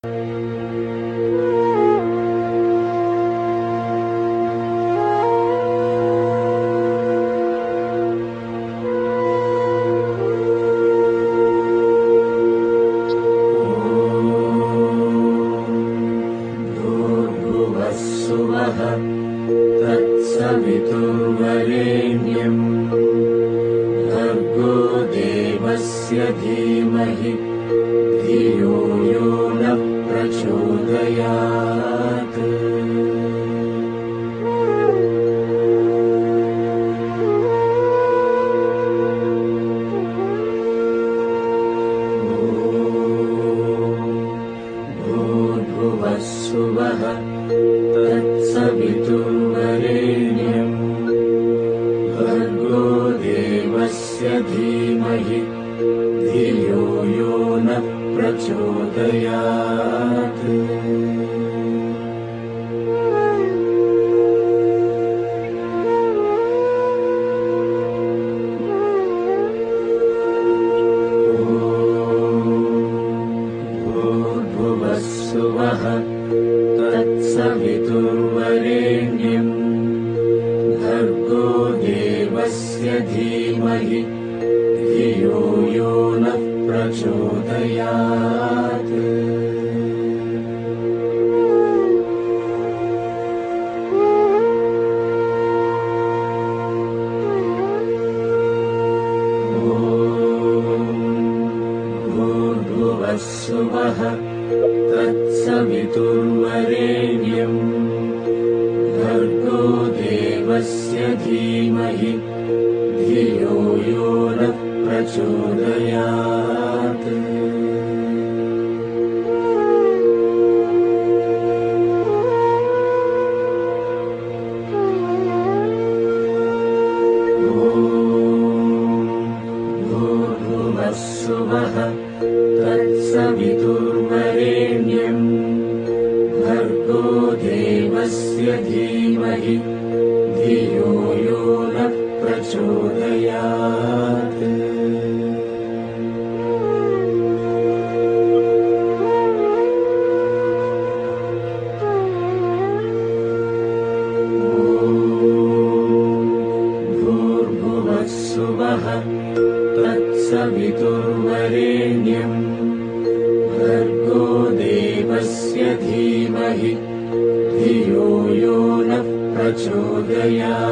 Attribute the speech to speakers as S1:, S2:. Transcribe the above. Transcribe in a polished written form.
S1: तत्सवितुर्वरेण्यम् भर्गो देवस्य धीमहि धियो यो नः प्रचोदयात्। भूर्भुवः सुवः तत्सवितुर्वरेण्यम् भर्गो देवस्य धीमहि धियो यो नः प्रचोदयात्। भूर्भुवः सुवः तत्सवितुर्वरेण्यम् भर्गो देवस्य धीमहि धियो यो नः प्रचोदयात्। भूर्भुवः सुवः तत्सवितुर्वरेण्यम् भर्गो देवस्य धीमहि धियो यो नः प्रचोदयात्। भूर्भुवः सुवः तत्सवितुर्वरेण्यम् भर्गो देवस्य धीमहि धियो यो नः प्रचोदयात्। भूर्भुवः सुवः तत्सवितुर्वरेण्यम् भर्गो देवस्य धीमहि धियो यो नः प्रचोदयात्।